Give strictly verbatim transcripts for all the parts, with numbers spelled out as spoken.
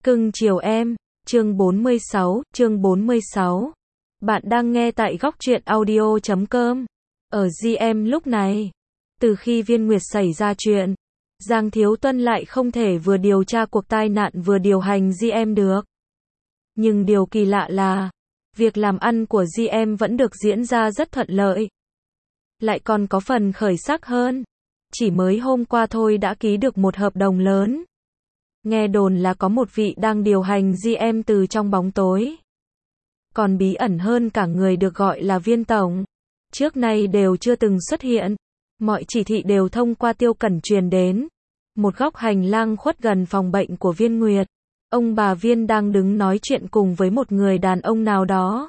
Cưng chiều em, chương bốn mươi sáu, chương bốn mươi sáu. Bạn đang nghe tại góc truyện audio chấm com. Ở giê em lúc này, từ khi Viên Nguyệt xảy ra chuyện, Giang Thiếu Tuân lại không thể vừa điều tra cuộc tai nạn vừa điều hành giê em được. Nhưng điều kỳ lạ là, việc làm ăn của giê em vẫn được diễn ra rất thuận lợi. Lại còn có phần khởi sắc hơn. Chỉ mới hôm qua thôi đã ký được một hợp đồng lớn. Nghe đồn là có một vị đang điều hành giê em từ trong bóng tối. Còn bí ẩn hơn cả người được gọi là Viên Tổng. Trước nay đều chưa từng xuất hiện. Mọi chỉ thị đều thông qua Tiêu Cẩn truyền đến. Một góc hành lang khuất gần phòng bệnh của Viên Nguyệt. Ông bà Viên đang đứng nói chuyện cùng với một người đàn ông nào đó.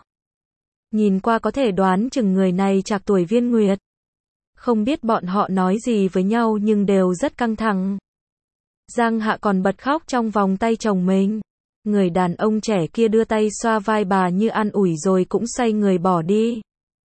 Nhìn qua có thể đoán chừng người này trạc tuổi Viên Nguyệt. Không biết bọn họ nói gì với nhau nhưng đều rất căng thẳng. Giang Hạ còn bật khóc trong vòng tay chồng mình. Người đàn ông trẻ kia đưa tay xoa vai bà như an ủi rồi cũng xoay người bỏ đi.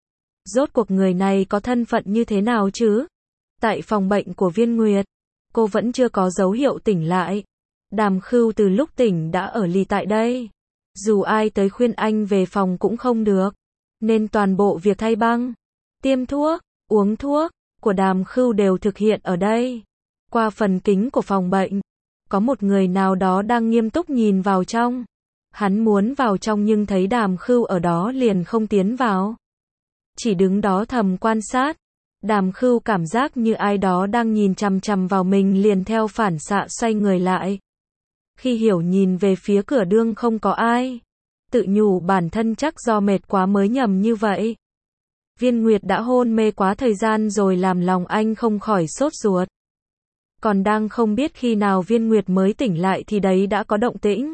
Rốt cuộc người này có thân phận như thế nào chứ? Tại phòng bệnh của Viên Nguyệt, cô vẫn chưa có dấu hiệu tỉnh lại. Đàm Khưu từ lúc tỉnh đã ở lì tại đây. Dù ai tới khuyên anh về phòng cũng không được. Nên toàn bộ việc thay băng, tiêm thuốc, uống thuốc của Đàm Khưu đều thực hiện ở đây. Qua phần kính của phòng bệnh, có một người nào đó đang nghiêm túc nhìn vào trong. Hắn muốn vào trong nhưng thấy Đàm Khưu ở đó liền không tiến vào. Chỉ đứng đó thầm quan sát. Đàm Khưu cảm giác như ai đó đang nhìn chằm chằm vào mình liền theo phản xạ xoay người lại. Khi hiểu nhìn về phía cửa đương không có ai. Tự nhủ bản thân chắc do mệt quá mới nhầm như vậy. Viên Nguyệt đã hôn mê quá thời gian rồi làm lòng anh không khỏi sốt ruột. Còn đang không biết khi nào Viên Nguyệt mới tỉnh lại thì đấy đã có động tĩnh.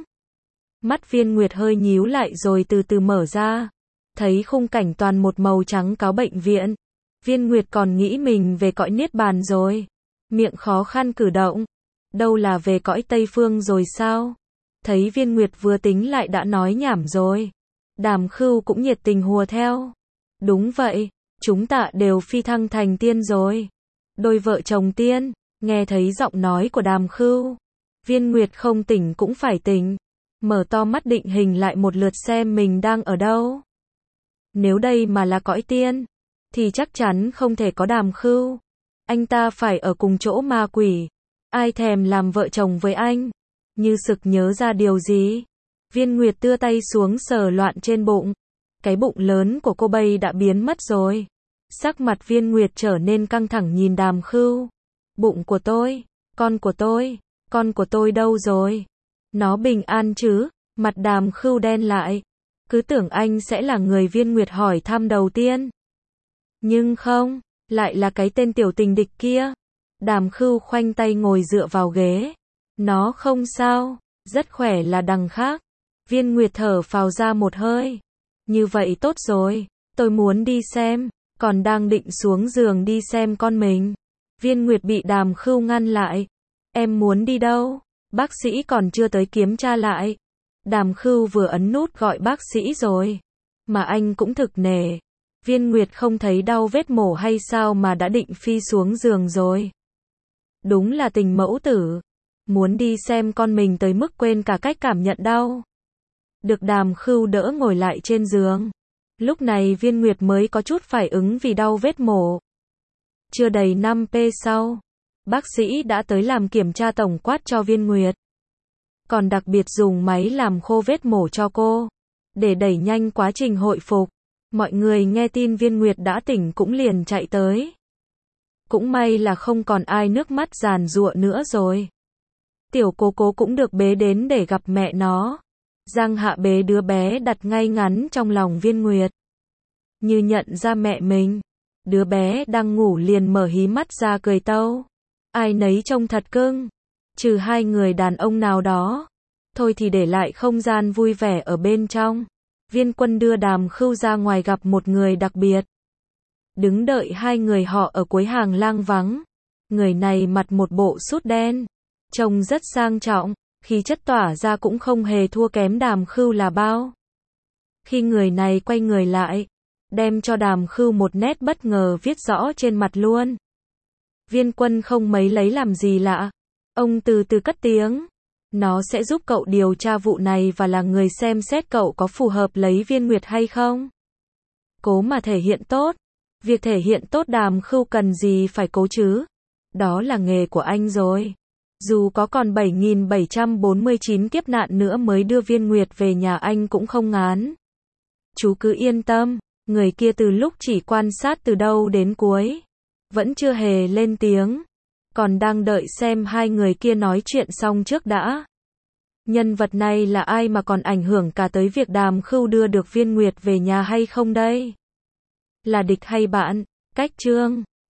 Mắt Viên Nguyệt hơi nhíu lại rồi từ từ mở ra. Thấy khung cảnh toàn một màu trắng cáo bệnh viện. Viên Nguyệt còn nghĩ mình về cõi niết bàn rồi. Miệng khó khăn cử động. Đâu là về cõi Tây Phương rồi sao? Thấy Viên Nguyệt vừa tính lại đã nói nhảm rồi. Đàm Khưu cũng nhiệt tình hùa theo. Đúng vậy, chúng ta đều phi thăng thành tiên rồi. Đôi vợ chồng tiên. Nghe thấy giọng nói của Đàm Khưu, Viên Nguyệt không tỉnh cũng phải tỉnh. Mở to mắt định hình lại một lượt xem mình đang ở đâu. Nếu đây mà là cõi tiên, thì chắc chắn không thể có Đàm Khưu. Anh ta phải ở cùng chỗ ma quỷ. Ai thèm làm vợ chồng với anh? Như sực nhớ ra điều gì. Viên Nguyệt đưa tay xuống sờ loạn trên bụng. Cái bụng lớn của cô bây đã biến mất rồi. Sắc mặt Viên Nguyệt trở nên căng thẳng nhìn Đàm Khưu. Bụng của tôi, con của tôi, con của tôi đâu rồi? Nó bình an chứ? Mặt Đàm Khưu đen lại. Cứ tưởng anh sẽ là người Viên Nguyệt hỏi thăm đầu tiên. Nhưng không, lại là cái tên tiểu tình địch kia. Đàm Khưu khoanh tay ngồi dựa vào ghế. Nó không sao, rất khỏe là đằng khác. Viên Nguyệt thở phào ra một hơi. Như vậy tốt rồi, tôi muốn đi xem. Còn đang định xuống giường đi xem con mình. Viên Nguyệt bị Đàm Khưu ngăn lại. Em muốn đi đâu? Bác sĩ còn chưa tới kiểm tra lại. Đàm Khưu vừa ấn nút gọi bác sĩ rồi. Mà anh cũng thực nể. Viên Nguyệt không thấy đau vết mổ hay sao mà đã định phi xuống giường rồi. Đúng là tình mẫu tử. Muốn đi xem con mình tới mức quên cả cách cảm nhận đau. Được Đàm Khưu đỡ ngồi lại trên giường. Lúc này Viên Nguyệt mới có chút phản ứng vì đau vết mổ. Chưa đầy năm phút sau, bác sĩ đã tới làm kiểm tra tổng quát cho Viên Nguyệt. Còn đặc biệt dùng máy làm khô vết mổ cho cô, để đẩy nhanh quá trình hồi phục. Mọi người nghe tin Viên Nguyệt đã tỉnh cũng liền chạy tới. Cũng may là không còn ai nước mắt giàn giụa nữa rồi. Tiểu Cố Cố cũng được bế đến để gặp mẹ nó. Giang Hạ bế đứa bé đặt ngay ngắn trong lòng Viên Nguyệt. Như nhận ra mẹ mình. Đứa bé đang ngủ liền mở hí mắt ra cười tâu. Ai nấy trông thật cưng. Trừ hai người đàn ông nào đó. Thôi thì để lại không gian vui vẻ ở bên trong. Viên Quân đưa Đàm Khưu ra ngoài gặp một người đặc biệt. Đứng đợi hai người họ ở cuối hàng lang vắng. Người này mặc một bộ sút đen. Trông rất sang trọng. Khí chất tỏa ra cũng không hề thua kém Đàm Khưu là bao. Khi người này quay người lại. Đem cho Đàm Khưu một nét bất ngờ viết rõ trên mặt luôn. Viên Quân không mấy lấy làm gì lạ. Ông từ từ cất tiếng. Nó sẽ giúp cậu điều tra vụ này và là người xem xét cậu có phù hợp lấy Viên Nguyệt hay không. Cố mà thể hiện tốt. Việc thể hiện tốt Đàm Khưu cần gì phải cố chứ. Đó là nghề của anh rồi. Dù có còn bảy nghìn bảy trăm bốn mươi chín kiếp nạn nữa mới đưa Viên Nguyệt về nhà anh cũng không ngán. Chú cứ yên tâm, người kia từ lúc chỉ quan sát từ đầu đến cuối, vẫn chưa hề lên tiếng, còn đang đợi xem hai người kia nói chuyện xong trước đã. Nhân vật này là ai mà còn ảnh hưởng cả tới việc Đàm Khưu đưa được Viên Nguyệt về nhà hay không đây? Là địch hay bạn? Cách chương